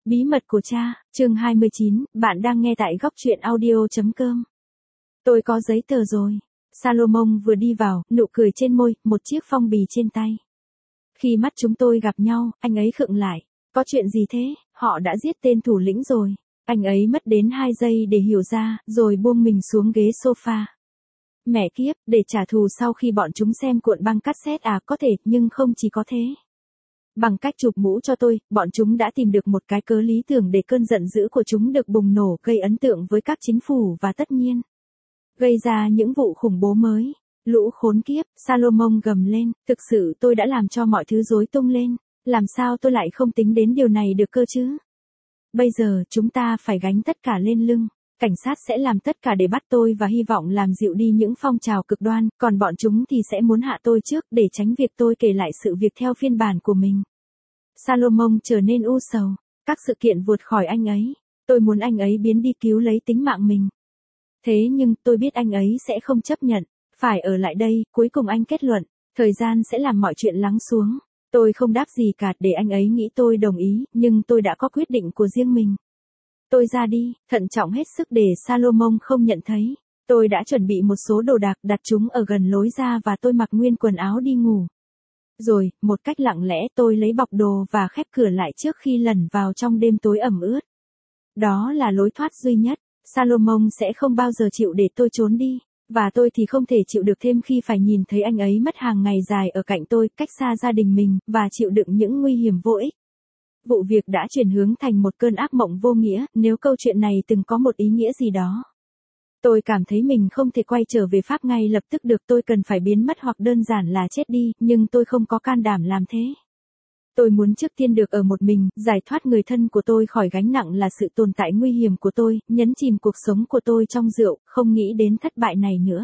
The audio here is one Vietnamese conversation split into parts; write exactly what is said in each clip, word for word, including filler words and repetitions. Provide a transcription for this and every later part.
Bí mật của cha, chương hai mươi chín, bạn đang nghe tại góc truyện audio.com. Tôi có giấy tờ rồi. Salomon vừa đi vào, nụ cười trên môi, một chiếc phong bì trên tay. Khi mắt chúng tôi gặp nhau, anh ấy khựng lại. Có chuyện gì thế? Họ đã giết tên thủ lĩnh rồi. Anh ấy mất đến hai giây để hiểu ra, rồi buông mình xuống ghế sofa. Mẹ kiếp, để trả thù sau khi bọn chúng xem cuộn băng cassette à, có thể, nhưng không chỉ có thế. Bằng cách chụp mũ cho tôi, bọn chúng đã tìm được một cái cớ lý tưởng để cơn giận dữ của chúng được bùng nổ, gây ấn tượng với các chính phủ và tất nhiên gây ra những vụ khủng bố mới. Lũ khốn kiếp, Salomon gầm lên, thực sự tôi đã làm cho mọi thứ rối tung lên, làm sao tôi lại không tính đến điều này được cơ chứ? Bây giờ chúng ta phải gánh tất cả lên lưng. Cảnh sát sẽ làm tất cả để bắt tôi và hy vọng làm dịu đi những phong trào cực đoan, còn bọn chúng thì sẽ muốn hạ tôi trước để tránh việc tôi kể lại sự việc theo phiên bản của mình. Salomon trở nên u sầu, các sự kiện vượt khỏi anh ấy. Tôi muốn anh ấy biến đi cứu lấy tính mạng mình. Thế nhưng tôi biết anh ấy sẽ không chấp nhận, phải ở lại đây, cuối cùng anh kết luận, thời gian sẽ làm mọi chuyện lắng xuống. Tôi không đáp gì cả để anh ấy nghĩ tôi đồng ý, nhưng tôi đã có quyết định của riêng mình. Tôi ra đi, thận trọng hết sức để Salomon không nhận thấy. Tôi đã chuẩn bị một số đồ đạc, đặt chúng ở gần lối ra và tôi mặc nguyên quần áo đi ngủ. Rồi, một cách lặng lẽ tôi lấy bọc đồ và khép cửa lại trước khi lẩn vào trong đêm tối ẩm ướt. Đó là lối thoát duy nhất. Salomon sẽ không bao giờ chịu để tôi trốn đi. Và tôi thì không thể chịu được thêm khi phải nhìn thấy anh ấy mất hàng ngày dài ở cạnh tôi, cách xa gia đình mình, và chịu đựng những nguy hiểm vô ích. Vụ việc đã chuyển hướng thành một cơn ác mộng vô nghĩa, nếu câu chuyện này từng có một ý nghĩa gì đó. Tôi cảm thấy mình không thể quay trở về Pháp ngay lập tức được, tôi cần phải biến mất hoặc đơn giản là chết đi, nhưng tôi không có can đảm làm thế. Tôi muốn trước tiên được ở một mình, giải thoát người thân của tôi khỏi gánh nặng là sự tồn tại nguy hiểm của tôi, nhấn chìm cuộc sống của tôi trong rượu, không nghĩ đến thất bại này nữa.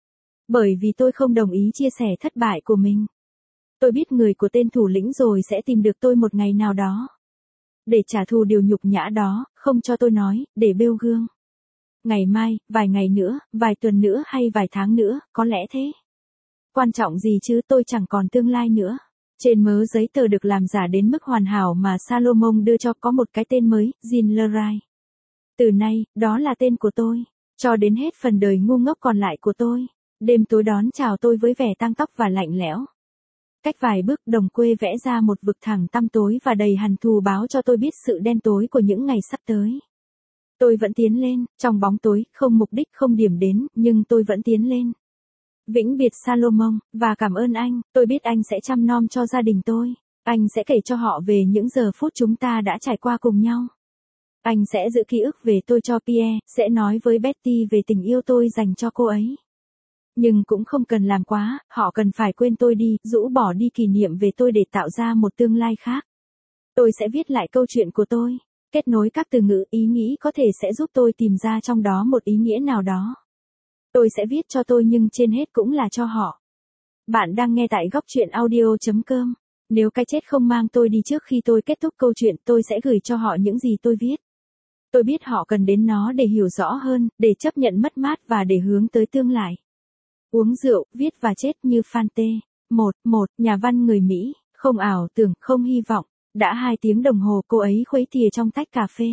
Bởi vì tôi không đồng ý chia sẻ thất bại của mình. Tôi biết người của tên thủ lĩnh rồi sẽ tìm được tôi một ngày nào đó. Để trả thù điều nhục nhã đó, không cho tôi nói, để bêu gương. Ngày mai, vài ngày nữa, vài tuần nữa hay vài tháng nữa, có lẽ thế. Quan trọng gì chứ, tôi chẳng còn tương lai nữa. Trên mớ giấy tờ được làm giả đến mức hoàn hảo mà Salomon đưa cho có một cái tên mới, Jean Leray. Từ nay, đó là tên của tôi. Cho đến hết phần đời ngu ngốc còn lại của tôi. Đêm tối đón chào tôi với vẻ tang tóc và lạnh lẽo. Cách vài bước, đồng quê vẽ ra một vực thẳm tăm tối và đầy hằn thù báo cho tôi biết sự đen tối của những ngày sắp tới. Tôi vẫn tiến lên, trong bóng tối, không mục đích không điểm đến, nhưng tôi vẫn tiến lên. Vĩnh biệt Salomon, và cảm ơn anh, tôi biết anh sẽ chăm nom cho gia đình tôi. Anh sẽ kể cho họ về những giờ phút chúng ta đã trải qua cùng nhau. Anh sẽ giữ ký ức về tôi cho Pierre, sẽ nói với Betty về tình yêu tôi dành cho cô ấy. Nhưng cũng không cần làm quá, họ cần phải quên tôi đi, rũ bỏ đi kỷ niệm về tôi để tạo ra một tương lai khác. Tôi sẽ viết lại câu chuyện của tôi, kết nối các từ ngữ, ý nghĩ có thể sẽ giúp tôi tìm ra trong đó một ý nghĩa nào đó. Tôi sẽ viết cho tôi nhưng trên hết cũng là cho họ. Bạn đang nghe tại góc truyện audio.com. Nếu cái chết không mang tôi đi trước khi tôi kết thúc câu chuyện, tôi sẽ gửi cho họ những gì tôi viết. Tôi biết họ cần đến nó để hiểu rõ hơn, để chấp nhận mất mát và để hướng tới tương lai. Uống rượu, viết và chết như Fante. Một, một, nhà văn người Mỹ, không ảo tưởng, không hy vọng. Đã hai tiếng đồng hồ cô ấy khuấy thìa trong tách cà phê.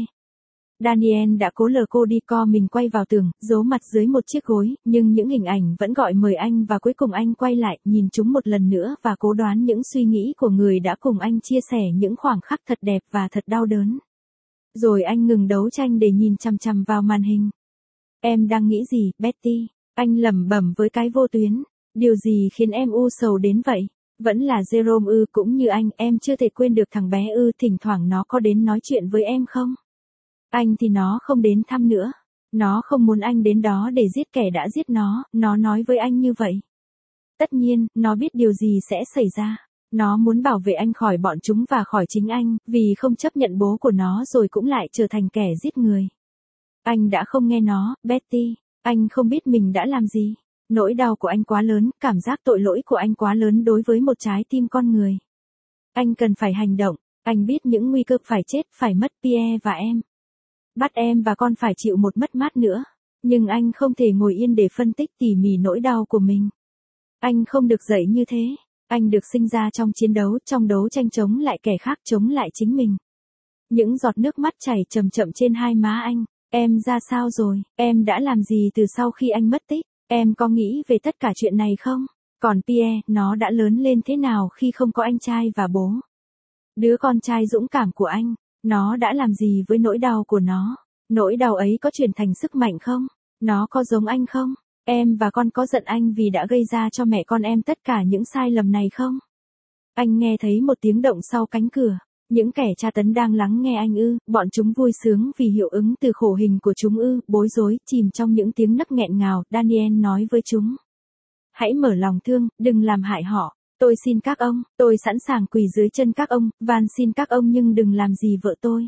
Daniel đã cố lờ cô đi co mình quay vào tường, giấu mặt dưới một chiếc gối, nhưng những hình ảnh vẫn gọi mời anh và cuối cùng anh quay lại, nhìn chúng một lần nữa và cố đoán những suy nghĩ của người đã cùng anh chia sẻ những khoảng khắc thật đẹp và thật đau đớn. Rồi anh ngừng đấu tranh để nhìn chằm chằm vào màn hình. Em đang nghĩ gì, Betty? Anh lẩm bẩm với cái vô tuyến. Điều gì khiến em u sầu đến vậy? Vẫn là Jerome ư, cũng như anh, em chưa thể quên được thằng bé ư, thỉnh thoảng nó có đến nói chuyện với em không? Anh thì nó không đến thăm nữa. Nó không muốn anh đến đó để giết kẻ đã giết nó, nó nói với anh như vậy. Tất nhiên, nó biết điều gì sẽ xảy ra. Nó muốn bảo vệ anh khỏi bọn chúng và khỏi chính anh, vì không chấp nhận bố của nó rồi cũng lại trở thành kẻ giết người. Anh đã không nghe nó, Betty. Anh không biết mình đã làm gì. Nỗi đau của anh quá lớn, cảm giác tội lỗi của anh quá lớn đối với một trái tim con người. Anh cần phải hành động. Anh biết những nguy cơ phải chết, phải mất Pierre và em. Bắt em và con phải chịu một mất mát nữa. Nhưng anh không thể ngồi yên để phân tích tỉ mỉ nỗi đau của mình. Anh không được dạy như thế. Anh được sinh ra trong chiến đấu, trong đấu tranh chống lại kẻ khác, chống lại chính mình. Những giọt nước mắt chảy chậm chậm trên hai má anh. Em ra sao rồi, em đã làm gì từ sau khi anh mất tích, em có nghĩ về tất cả chuyện này không? Còn Pierre, nó đã lớn lên thế nào khi không có anh trai và bố? Đứa con trai dũng cảm của anh, nó đã làm gì với nỗi đau của nó? Nỗi đau ấy có chuyển thành sức mạnh không? Nó có giống anh không? Em và con có giận anh vì đã gây ra cho mẹ con em tất cả những sai lầm này không? Anh nghe thấy một tiếng động sau cánh cửa. Những kẻ tra tấn đang lắng nghe anh ư, bọn chúng vui sướng vì hiệu ứng từ khổ hình của chúng ư, bối rối, chìm trong những tiếng nấc nghẹn ngào, Daniel nói với chúng. Hãy mở lòng thương, đừng làm hại họ. Tôi xin các ông, tôi sẵn sàng quỳ dưới chân các ông, van xin các ông nhưng đừng làm gì vợ tôi.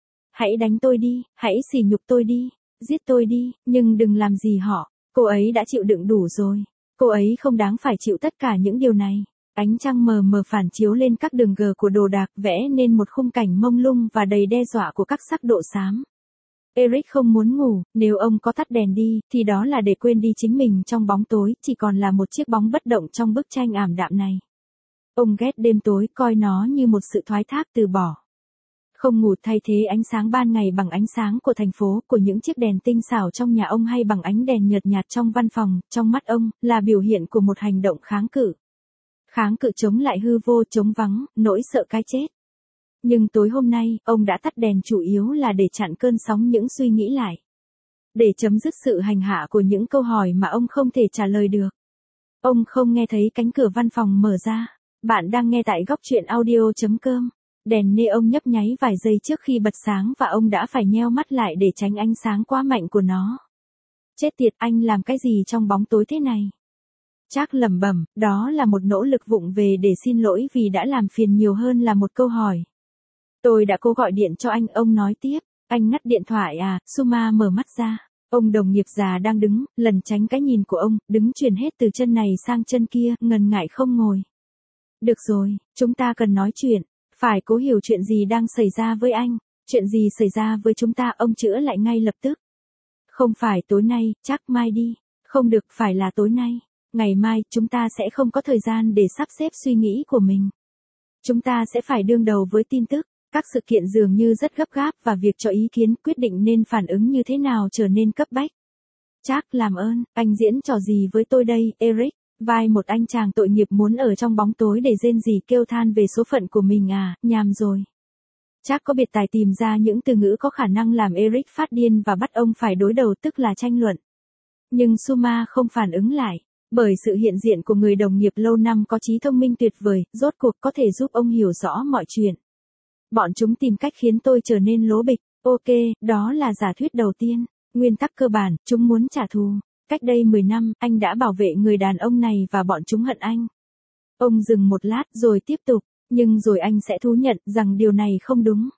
Hãy đánh tôi đi, hãy sỉ nhục tôi đi, giết tôi đi, nhưng đừng làm gì họ. Cô ấy đã chịu đựng đủ rồi. Cô ấy không đáng phải chịu tất cả những điều này. Ánh trăng mờ mờ phản chiếu lên các đường gờ của đồ đạc vẽ nên một khung cảnh mông lung và đầy đe dọa của các sắc độ xám. Eric không muốn ngủ, nếu ông có tắt đèn đi, thì đó là để quên đi chính mình trong bóng tối, chỉ còn là một chiếc bóng bất động trong bức tranh ảm đạm này. Ông ghét đêm tối, coi nó như một sự thoái thác từ bỏ. Không ngủ thay thế ánh sáng ban ngày bằng ánh sáng của thành phố, của những chiếc đèn tinh xảo trong nhà ông hay bằng ánh đèn nhợt nhạt trong văn phòng, trong mắt ông, là biểu hiện của một hành động kháng cự. Kháng cự chống lại hư vô, chống vắng, nỗi sợ cái chết. Nhưng tối hôm nay, ông đã tắt đèn chủ yếu là để chặn cơn sóng những suy nghĩ lại. Để chấm dứt sự hành hạ của những câu hỏi mà ông không thể trả lời được. Ông không nghe thấy cánh cửa văn phòng mở ra. Bạn đang nghe tại góc truyện audio chấm com. Đèn neon nhấp nháy vài giây trước khi bật sáng và ông đã phải nheo mắt lại để tránh ánh sáng quá mạnh của nó. Chết tiệt, anh làm cái gì trong bóng tối thế này? Trác lẩm bẩm, đó là một nỗ lực vụng về để xin lỗi vì đã làm phiền nhiều hơn là một câu hỏi. Tôi đã cố gọi điện cho anh, ông nói tiếp. Anh ngắt điện thoại à? Suma mở mắt ra. Ông đồng nghiệp già đang đứng, lần tránh cái nhìn của ông, đứng chuyển hết từ chân này sang chân kia, ngần ngại không ngồi. Được rồi, chúng ta cần nói chuyện. Phải cố hiểu chuyện gì đang xảy ra với anh. Chuyện gì xảy ra với chúng ta, ông chữa lại ngay lập tức. Không phải tối nay, chắc mai đi. Không được, phải là tối nay. Ngày mai, chúng ta sẽ không có thời gian để sắp xếp suy nghĩ của mình. Chúng ta sẽ phải đương đầu với tin tức. Các sự kiện dường như rất gấp gáp và việc cho ý kiến quyết định nên phản ứng như thế nào trở nên cấp bách. Trác, làm ơn, anh diễn trò gì với tôi đây, Eric? Vai một anh chàng tội nghiệp muốn ở trong bóng tối để rên rỉ kêu than về số phận của mình à, nhàm rồi. Trác có biệt tài tìm ra những từ ngữ có khả năng làm Eric phát điên và bắt ông phải đối đầu, tức là tranh luận. Nhưng Suma không phản ứng lại, bởi sự hiện diện của người đồng nghiệp lâu năm có trí thông minh tuyệt vời, rốt cuộc có thể giúp ông hiểu rõ mọi chuyện. Bọn chúng tìm cách khiến tôi trở nên lố bịch. Ok, đó là giả thuyết đầu tiên. Nguyên tắc cơ bản, chúng muốn trả thù. Cách đây mười năm, anh đã bảo vệ người đàn ông này và bọn chúng hận anh. Ông dừng một lát rồi tiếp tục, nhưng rồi anh sẽ thú nhận rằng điều này không đúng.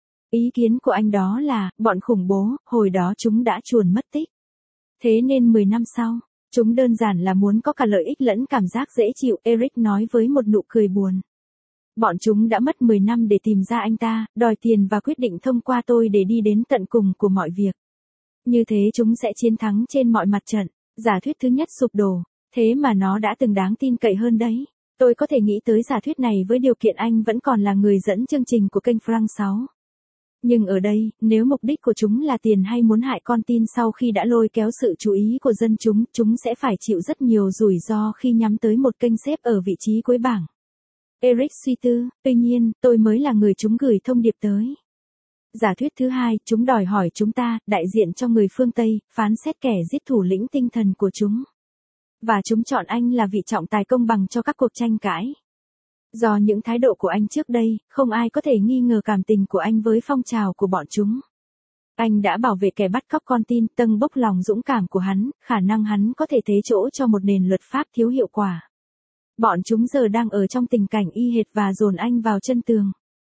Ý kiến của anh đó là, bọn khủng bố, hồi đó chúng đã chuồn mất tích. Thế nên mười năm sau, chúng đơn giản là muốn có cả lợi ích lẫn cảm giác dễ chịu, Eric nói với một nụ cười buồn. Bọn chúng đã mất mười năm để tìm ra anh ta, đòi tiền và quyết định thông qua tôi để đi đến tận cùng của mọi việc. Như thế chúng sẽ chiến thắng trên mọi mặt trận. Giả thuyết thứ nhất sụp đổ, thế mà nó đã từng đáng tin cậy hơn đấy. Tôi có thể nghĩ tới giả thuyết này với điều kiện anh vẫn còn là người dẫn chương trình của kênh France sáu. Nhưng ở đây, nếu mục đích của chúng là tiền hay muốn hại con tin sau khi đã lôi kéo sự chú ý của dân chúng, chúng sẽ phải chịu rất nhiều rủi ro khi nhắm tới một kênh xếp ở vị trí cuối bảng. Eric suy tư, tuy nhiên, tôi mới là người chúng gửi thông điệp tới. Giả thuyết thứ hai, chúng đòi hỏi chúng ta, đại diện cho người phương Tây, phán xét kẻ giết thủ lĩnh tinh thần của chúng. Và chúng chọn anh là vị trọng tài công bằng cho các cuộc tranh cãi. Do những thái độ của anh trước đây, không ai có thể nghi ngờ cảm tình của anh với phong trào của bọn chúng. Anh đã bảo vệ kẻ bắt cóc con tin, tâng bốc lòng dũng cảm của hắn, khả năng hắn có thể thế chỗ cho một nền luật pháp thiếu hiệu quả. Bọn chúng giờ đang ở trong tình cảnh y hệt và dồn anh vào chân tường.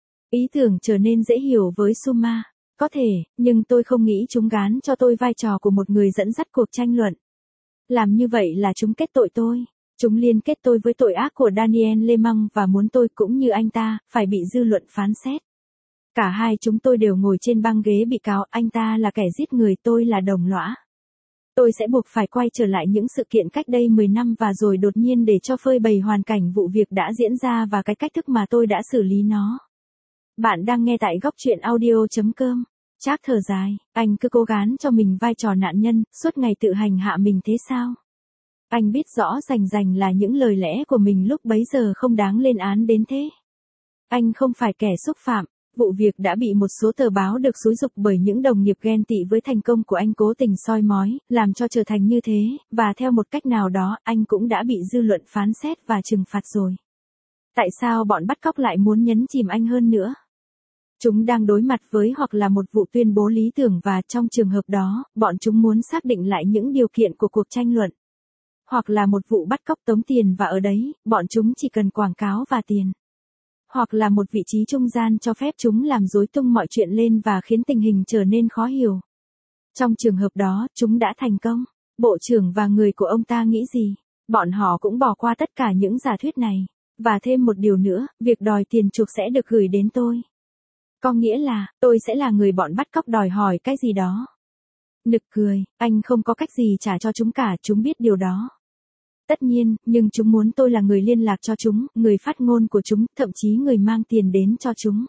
Ý tưởng trở nên dễ hiểu với Suma. Có thể, nhưng tôi không nghĩ chúng gán cho tôi vai trò của một người dẫn dắt cuộc tranh luận. Làm như vậy là chúng kết tội tôi. Chúng liên kết tôi với tội ác của Daniel Lemang và muốn tôi cũng như anh ta, phải bị dư luận phán xét. Cả hai chúng tôi đều ngồi trên băng ghế bị cáo, anh ta là kẻ giết người, tôi là đồng lõa. Tôi sẽ buộc phải quay trở lại những sự kiện cách đây mười năm và rồi đột nhiên để cho phơi bày hoàn cảnh vụ việc đã diễn ra và cái cách thức mà tôi đã xử lý nó. Bạn đang nghe tại góc truyện audio.com. Trác thở dài, anh cứ cố gắng cho mình vai trò nạn nhân, suốt ngày tự hành hạ mình thế sao? Anh biết rõ rành rành là những lời lẽ của mình lúc bấy giờ không đáng lên án đến thế. Anh không phải kẻ xúc phạm, vụ việc đã bị một số tờ báo được xúi giục bởi những đồng nghiệp ghen tị với thành công của anh cố tình soi mói, làm cho trở thành như thế, và theo một cách nào đó, anh cũng đã bị dư luận phán xét và trừng phạt rồi. Tại sao bọn bắt cóc lại muốn nhấn chìm anh hơn nữa? Chúng đang đối mặt với hoặc là một vụ tuyên bố lý tưởng và trong trường hợp đó, bọn chúng muốn xác định lại những điều kiện của cuộc tranh luận. Hoặc là một vụ bắt cóc tống tiền và ở đấy, bọn chúng chỉ cần quảng cáo và tiền. Hoặc là một vị trí trung gian cho phép chúng làm rối tung mọi chuyện lên và khiến tình hình trở nên khó hiểu. Trong trường hợp đó, chúng đã thành công. Bộ trưởng và người của ông ta nghĩ gì? Bọn họ cũng bỏ qua tất cả những giả thuyết này. Và thêm một điều nữa, việc đòi tiền chuộc sẽ được gửi đến tôi. Có nghĩa là, tôi sẽ là người bọn bắt cóc đòi hỏi cái gì đó. Nực cười, anh không có cách gì trả cho chúng cả, chúng biết điều đó. Tất nhiên, nhưng chúng muốn tôi là người liên lạc cho chúng, người phát ngôn của chúng, thậm chí người mang tiền đến cho chúng.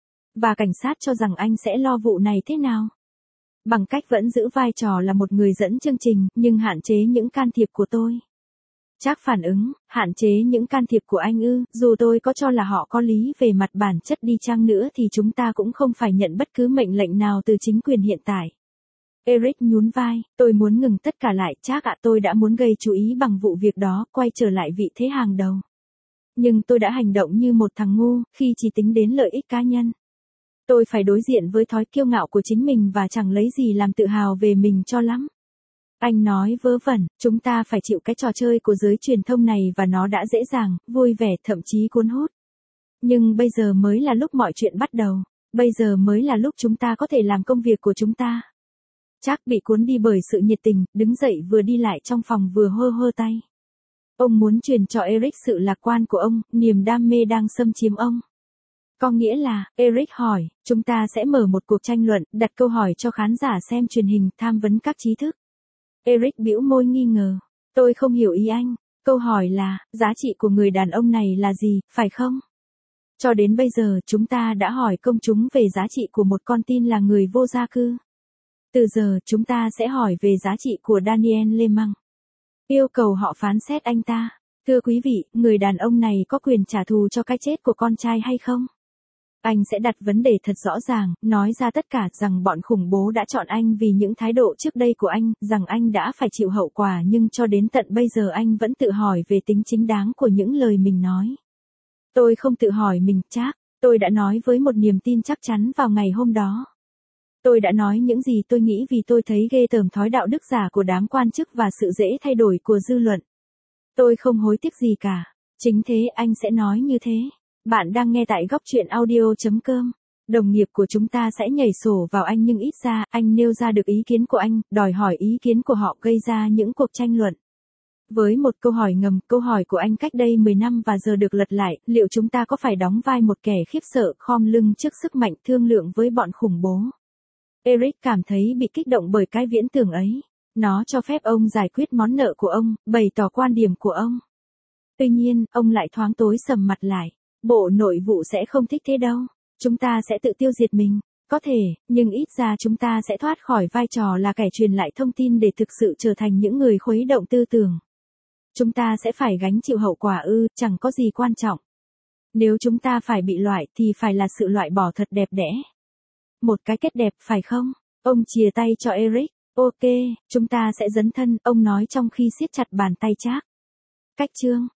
Và cảnh sát cho rằng anh sẽ lo vụ này thế nào? Bằng cách vẫn giữ vai trò là một người dẫn chương trình, nhưng hạn chế những can thiệp của tôi. Trác phản ứng, hạn chế những can thiệp của anh ư, dù tôi có cho là họ có lý về mặt bản chất đi chăng nữa thì chúng ta cũng không phải nhận bất cứ mệnh lệnh nào từ chính quyền hiện tại. Eric nhún vai, tôi muốn ngừng tất cả lại, Trác ạ, tôi đã muốn gây chú ý bằng vụ việc đó, quay trở lại vị thế hàng đầu. Nhưng tôi đã hành động như một thằng ngu, khi chỉ tính đến lợi ích cá nhân. Tôi phải đối diện với thói kiêu ngạo của chính mình và chẳng lấy gì làm tự hào về mình cho lắm. Anh nói vớ vẩn, chúng ta phải chịu cái trò chơi của giới truyền thông này và nó đã dễ dàng, vui vẻ, thậm chí cuốn hút. Nhưng bây giờ mới là lúc mọi chuyện bắt đầu. Bây giờ mới là lúc chúng ta có thể làm công việc của chúng ta. Trác bị cuốn đi bởi sự nhiệt tình, đứng dậy vừa đi lại trong phòng vừa hơ hơ tay. Ông muốn truyền cho Eric sự lạc quan của ông, niềm đam mê đang xâm chiếm ông. Có nghĩa là, Eric hỏi, chúng ta sẽ mở một cuộc tranh luận, đặt câu hỏi cho khán giả xem truyền hình, tham vấn các trí thức. Eric bĩu môi nghi ngờ. Tôi không hiểu ý anh. Câu hỏi là, giá trị của người đàn ông này là gì, phải không? Cho đến bây giờ chúng ta đã hỏi công chúng về giá trị của một con tin là người vô gia cư. Từ giờ chúng ta sẽ hỏi về giá trị của Daniel Lemang. Yêu cầu họ phán xét anh ta. Thưa quý vị, người đàn ông này có quyền trả thù cho cái chết của con trai hay không? Anh sẽ đặt vấn đề thật rõ ràng, nói ra tất cả rằng bọn khủng bố đã chọn anh vì những thái độ trước đây của anh, rằng anh đã phải chịu hậu quả nhưng cho đến tận bây giờ anh vẫn tự hỏi về tính chính đáng của những lời mình nói. Tôi không tự hỏi mình, Trác, tôi đã nói với một niềm tin chắc chắn vào ngày hôm đó. Tôi đã nói những gì tôi nghĩ vì tôi thấy ghê tởm thói đạo đức giả của đám quan chức và sự dễ thay đổi của dư luận. Tôi không hối tiếc gì cả. Chính thế anh sẽ nói như thế. Bạn đang nghe tại góc truyện audio.com. Đồng nghiệp của chúng ta sẽ nhảy sổ vào anh nhưng ít ra anh nêu ra được ý kiến của anh, đòi hỏi ý kiến của họ gây ra những cuộc tranh luận. Với một câu hỏi ngầm, câu hỏi của anh cách đây mười năm và giờ được lật lại, liệu chúng ta có phải đóng vai một kẻ khiếp sợ khom lưng trước sức mạnh thương lượng với bọn khủng bố? Eric cảm thấy bị kích động bởi cái viễn tưởng ấy. Nó cho phép ông giải quyết món nợ của ông, bày tỏ quan điểm của ông. Tuy nhiên, ông lại thoáng tối sầm mặt lại. Bộ nội vụ sẽ không thích thế đâu. Chúng ta sẽ tự tiêu diệt mình. Có thể, nhưng ít ra chúng ta sẽ thoát khỏi vai trò là kẻ truyền lại thông tin để thực sự trở thành những người khuấy động tư tưởng. Chúng ta sẽ phải gánh chịu hậu quả ư, chẳng có gì quan trọng. Nếu chúng ta phải bị loại thì phải là sự loại bỏ thật đẹp đẽ. Một cái kết đẹp phải không? Ông chìa tay cho Eric. Ok, chúng ta sẽ dấn thân, ông nói trong khi siết chặt bàn tay Trác. Cách chương.